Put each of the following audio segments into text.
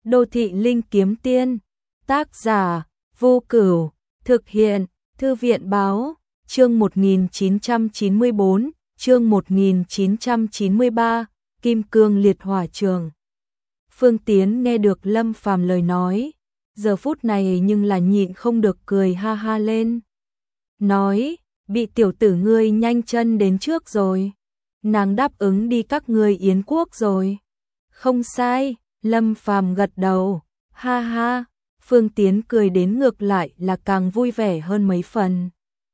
Đô thị linh kiếm tiên, tác giả, Vô Cửu, thực hiện, Thư viện báo, chương 1994, chương 1993, Kim Cương Liệt Hỏa Trường. Phương Tiến nghe được Lâm Phàm lời nói, giờ phút này nhưng là nhịn không được cười ha ha lên. Nói, bị tiểu tử ngươi nhanh chân đến trước rồi, nàng đáp ứng đi các ngươi Yến quốc rồi. Không sai, Lâm Phàm gật đầu, ha ha, Phương Tiến cười đến ngược lại là càng vui vẻ hơn mấy phần.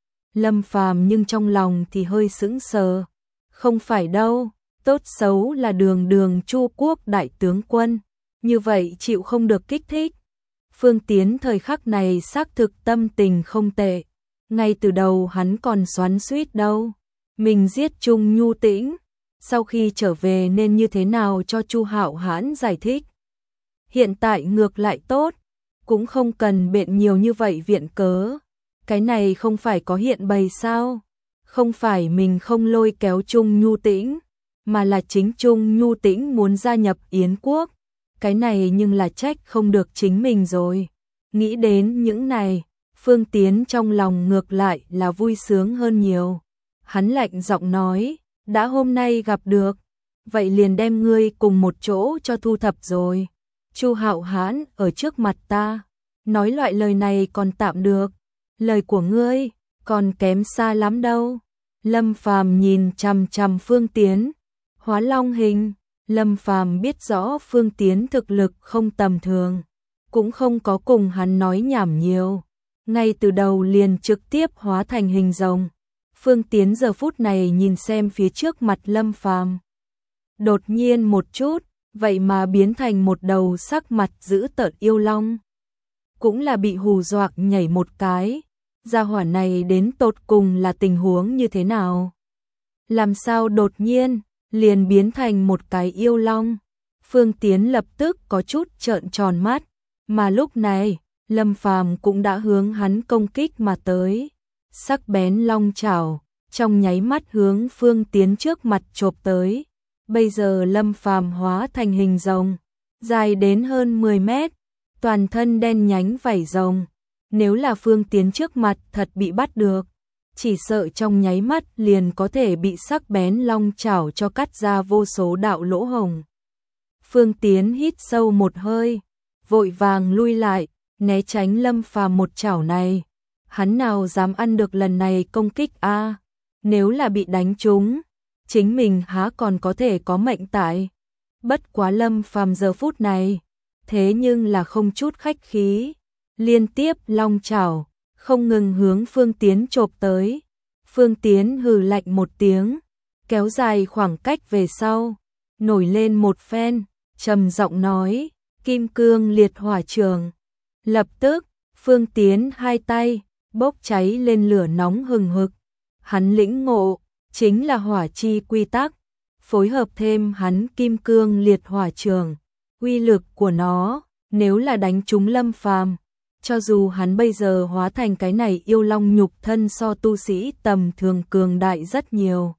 Lâm Phàm nhưng trong lòng thì hơi sững sờ, không phải đâu, tốt xấu là đường đường Chu quốc đại tướng quân, như vậy chịu không được kích thích. Phương Tiến thời khắc này xác thực tâm tình không tệ, ngay từ đầu hắn còn xoắn xuýt đâu, mình giết Trung Nhu Tĩnh, sau khi trở về nên như thế nào cho Chu Hạo Hãn giải thích. Hiện tại ngược lại tốt, cũng không cần biện nhiều như vậy viện cớ, cái này không phải có hiện bày sao, không phải mình không lôi kéo Trung Nhu Tĩnh, mà là chính Trung Nhu Tĩnh muốn gia nhập Yến quốc, cái này nhưng là trách không được chính mình rồi. Nghĩ đến những này, Phương Tiến trong lòng ngược lại là vui sướng hơn nhiều. Hắn lạnh giọng nói, đã hôm nay gặp được, vậy liền đem ngươi cùng một chỗ cho thu thập rồi. Chu Hạo Hãn ở trước mặt ta, nói loại lời này còn tạm được, lời của ngươi còn kém xa lắm đâu. Lâm Phàm nhìn chằm chằm Phương Tiến, hóa long hình. Lâm Phàm biết rõ Phương Tiến thực lực không tầm thường, cũng không có cùng hắn nói nhảm nhiều, ngay từ đầu liền trực tiếp hóa thành hình rồng. Phương Tiến giờ phút này nhìn xem phía trước mặt Lâm Phàm, đột nhiên một chút, vậy mà biến thành một đầu sắc mặt dữ tợn yêu long. Cũng là bị hù dọa nhảy một cái, gia hỏa này đến tột cùng là tình huống như thế nào? Làm sao đột nhiên liền biến thành một cái yêu long? Phương Tiến lập tức có chút trợn tròn mắt, mà lúc này, Lâm Phàm cũng đã hướng hắn công kích mà tới. Sắc bén long chảo, trong nháy mắt hướng Phương Tiến trước mặt chộp tới. Bây giờ Lâm Phàm hóa thành hình rồng, dài đến hơn 10 mét, toàn thân đen nhánh vảy rồng. Nếu là Phương Tiến trước mặt thật bị bắt được, chỉ sợ trong nháy mắt liền có thể bị sắc bén long chảo cho cắt ra vô số đạo lỗ hổng. Phương Tiến hít sâu một hơi, vội vàng lui lại, né tránh Lâm Phàm một chảo này. Hắn nào dám ăn được lần này công kích a? Nếu là bị đánh trúng, chính mình há còn có thể có mệnh tại. Bất quá Lâm Phàm giờ phút này, thế nhưng là không chút khách khí, liên tiếp long chảo, không ngừng hướng Phương Tiến chộp tới. Phương Tiến hừ lạnh một tiếng, kéo dài khoảng cách về sau, nổi lên một phen, trầm giọng nói, Kim Cương Liệt Hỏa Trường. Lập tức, Phương Tiến hai tay bốc cháy lên lửa nóng hừng hực. Hắn lĩnh ngộ chính là hỏa chi quy tắc, phối hợp thêm hắn Kim Cương Liệt Hỏa Trường, uy lực của nó nếu là đánh trúng Lâm Phàm, cho dù hắn bây giờ hóa thành cái này yêu long nhục thân so tu sĩ tầm thường cường đại rất nhiều,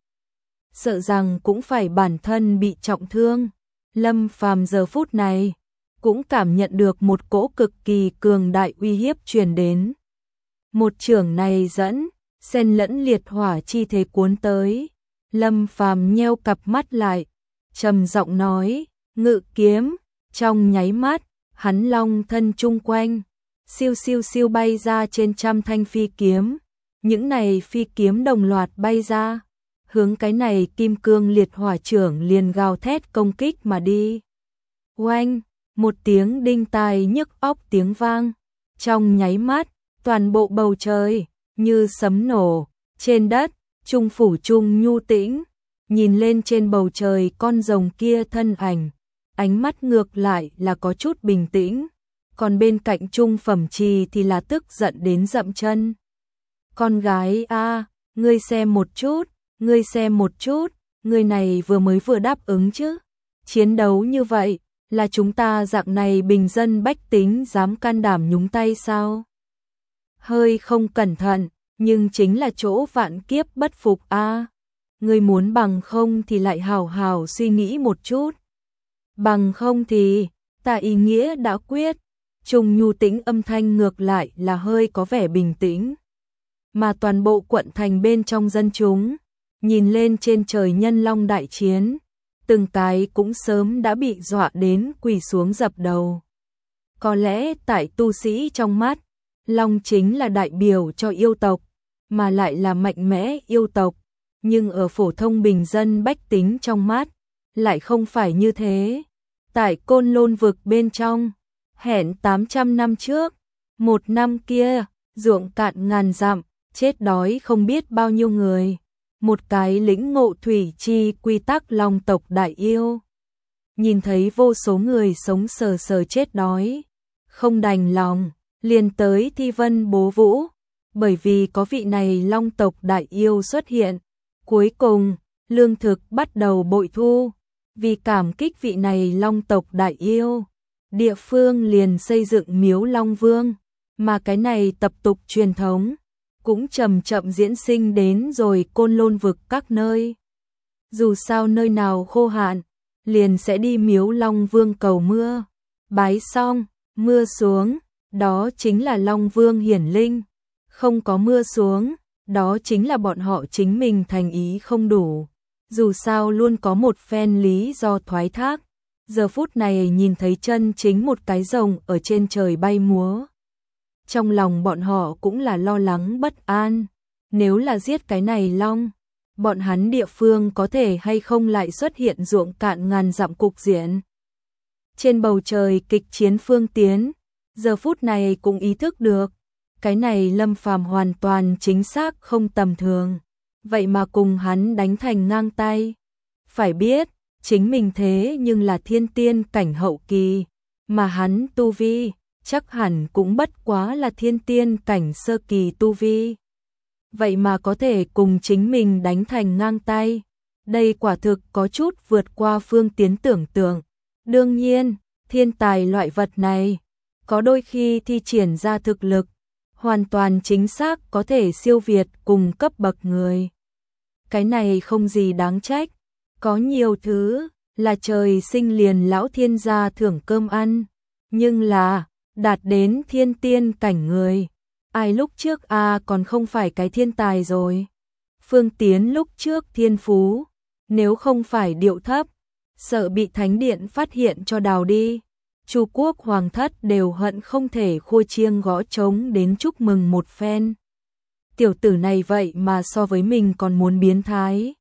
sợ rằng cũng phải bản thân bị trọng thương. Lâm Phàm giờ phút này cũng cảm nhận được một cỗ cực kỳ cường đại uy hiếp truyền đến. Một chưởng này dẫn, xen lẫn liệt hỏa chi thế cuốn tới. Lâm Phàm nheo cặp mắt lại, trầm giọng nói, ngự kiếm. Trong nháy mắt, hắn long thân chung quanh, siêu siêu siêu bay ra trên trăm thanh phi kiếm. Những này phi kiếm đồng loạt bay ra, hướng cái này Kim Cương Liệt Hỏa chưởng liền gào thét công kích mà đi. Oanh, một tiếng đinh tai nhức óc tiếng vang, trong nháy mắt, toàn bộ bầu trời như sấm nổ. Trên đất, Trung phủ Trung Nhu Tĩnh nhìn lên trên bầu trời con rồng kia thân ảnh, ánh mắt ngược lại là có chút bình tĩnh, còn bên cạnh Trung Phẩm Trì thì là tức giận đến dậm chân. Con gái a, ngươi xem một chút, ngươi xem một chút, ngươi này vừa đáp ứng chứ? Chiến đấu như vậy, là chúng ta dạng này bình dân bách tính dám can đảm nhúng tay sao? Hơi không cẩn thận, nhưng chính là chỗ vạn kiếp bất phục a. Ngươi muốn bằng không thì lại hào hào suy nghĩ một chút. Bằng không thì, Ta ý nghĩa đã quyết. Trung nhu tĩnh âm thanh ngược lại là hơi có vẻ bình tĩnh. Mà toàn bộ quận thành bên trong dân chúng, nhìn lên trên trời nhân long đại chiến, từng cái cũng sớm đã bị dọa đến quỳ xuống dập đầu. Có lẽ tại tu sĩ trong mắt, long chính là đại biểu cho yêu tộc, mà lại là mạnh mẽ yêu tộc, nhưng ở phổ thông bình dân bách tính trong mắt, lại không phải như thế. Tại Côn Lôn vực bên trong, hẹn 800 năm trước, một năm kia, ruộng cạn ngàn dặm, chết đói không biết bao nhiêu người. Một cái lĩnh ngộ thủy chi quy tắc long tộc đại yêu. Nhìn thấy vô số người sống sờ sờ chết đói, không đành lòng, liền tới thi vân bố vũ. Bởi vì có vị này long tộc đại yêu xuất hiện, cuối cùng, lương thực bắt đầu bội thu. Vì cảm kích vị này long tộc đại yêu, địa phương liền xây dựng miếu Long Vương, mà cái này tập tục truyền thống cũng chậm chậm diễn sinh đến rồi Côn Lôn vực các nơi. Dù sao nơi nào khô hạn, liền sẽ đi miếu Long Vương cầu mưa. Bái xong, mưa xuống, đó chính là Long Vương hiển linh. Không có mưa xuống, đó chính là bọn họ chính mình thành ý không đủ. Dù sao luôn có một phen lý do thoái thác. Giờ phút này nhìn thấy chân chính một cái rồng ở trên trời bay múa. Trong lòng bọn họ cũng là lo lắng bất an. Nếu là giết cái này long, bọn hắn địa phương có thể hay không lại xuất hiện ruộng cạn ngàn dặm cục diện. Trên bầu trời kịch chiến Phương Tiến, giờ phút này cũng ý thức được, cái này Lâm Phàm hoàn toàn chính xác không tầm thường, vậy mà cùng hắn đánh thành ngang tay. Phải biết, chính mình thế nhưng là thiên tiên cảnh hậu kỳ, mà hắn tu vi, chắc hẳn cũng bất quá là thiên tiên cảnh sơ kỳ tu vi. Vậy mà có thể cùng chính mình đánh thành ngang tay, đây quả thực có chút vượt qua Phương Tiến tưởng tượng. Đương nhiên, thiên tài loại vật này, có đôi khi thi triển ra thực lực, hoàn toàn chính xác có thể siêu việt cùng cấp bậc người. Cái này không gì đáng trách, có nhiều thứ là trời sinh liền lão thiên gia thưởng cơm ăn, nhưng là đạt đến thiên tiên cảnh người, ai lúc trước còn không phải cái thiên tài rồi. Phương Tiến lúc trước thiên phú, nếu không phải điệu thấp, sợ bị thánh điện phát hiện cho đào đi. Chu quốc hoàng thất đều hận không thể khua chiêng gõ trống đến chúc mừng một phen. Tiểu tử này vậy mà so với mình còn muốn biến thái.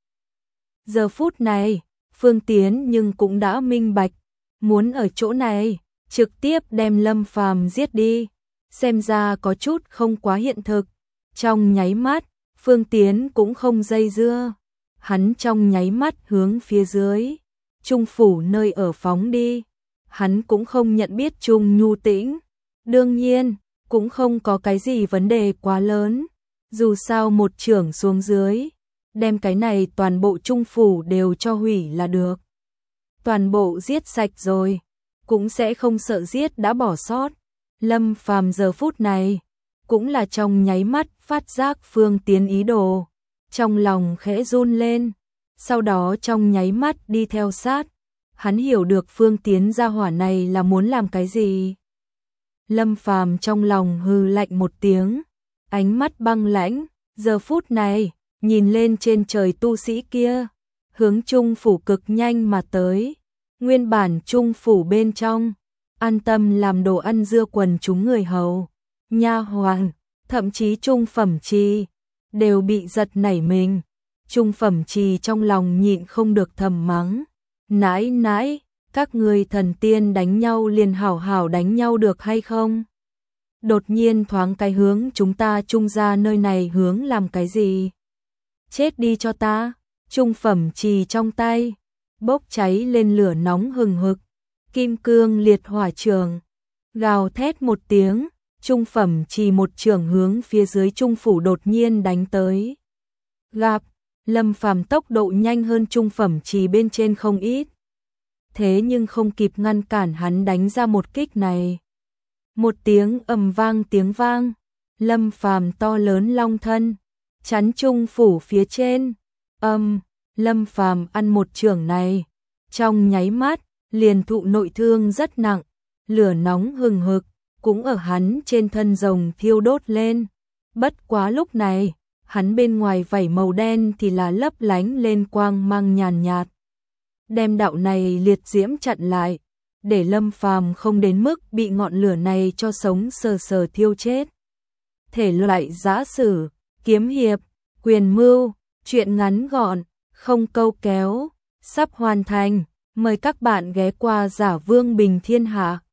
Giờ phút này, Phương Tiến nhưng cũng đã minh bạch, muốn ở chỗ này, trực tiếp đem Lâm Phàm giết đi, xem ra có chút không quá hiện thực. Trong nháy mắt, Phương Tiến cũng không dây dưa, hắn trong nháy mắt hướng phía dưới, Trung phủ nơi ở phóng đi. Hắn cũng không nhận biết Trung Nhu Tĩnh, đương nhiên, cũng không có cái gì vấn đề quá lớn, dù sao một chưởng xuống dưới, đem cái này toàn bộ Trung phủ đều cho hủy là được. Toàn bộ giết sạch rồi, cũng sẽ không sợ giết đã bỏ sót. Lâm Phàm giờ phút này, cũng là trong nháy mắt phát giác Phương Tiến ý đồ, trong lòng khẽ run lên, sau đó trong nháy mắt đi theo sát. Hắn hiểu được Phương Tiến gia hỏa này là muốn làm cái gì. Lâm Phàm trong lòng hừ lạnh một tiếng, ánh mắt băng lãnh, giờ phút này, nhìn lên trên trời tu sĩ kia, hướng Trung phủ cực nhanh mà tới. Nguyên bản Trung phủ bên trong, an tâm làm đồ ăn dưa quần chúng người hầu, nha hoàn, thậm chí Trung phẩm trì, đều bị giật nảy mình. Trung phẩm trì trong lòng nhịn không được thầm mắng. Nãi nãi, các người thần tiên đánh nhau liền hảo hảo đánh nhau được hay không? Đột nhiên thoáng cái hướng chúng ta Trung ra nơi này hướng làm cái gì? Chết đi cho ta, Trung phẩm trì trong tay, bốc cháy lên lửa nóng hừng hực, kim cương liệt hỏa trường, gào thét một tiếng, Trung phẩm trì một trường hướng phía dưới Trung phủ đột nhiên đánh tới. Gặp Lâm Phàm tốc độ nhanh hơn Trung phẩm trì bên trên không ít. Thế nhưng không kịp ngăn cản hắn đánh ra một kích này. Một tiếng tiếng vang, Lâm Phàm to lớn long thân, chắn Trung phủ phía trên. Lâm Phàm ăn một chưởng này, trong nháy mắt, liền thụ nội thương rất nặng, lửa nóng hừng hực, cũng ở hắn trên thân rồng thiêu đốt lên. Bất quá lúc này, hắn bên ngoài vảy màu đen thì là lấp lánh lên quang mang nhàn nhạt. Đem đạo này liệt diễm chặn lại, để Lâm Phàm không đến mức bị ngọn lửa này cho sống sờ sờ thiêu chết. Thể loại giã sử, kiếm hiệp, quyền mưu, truyện ngắn gọn, không câu kéo, sắp hoàn thành. Mời các bạn ghé qua Giả Vương Bình Thiên Hạ.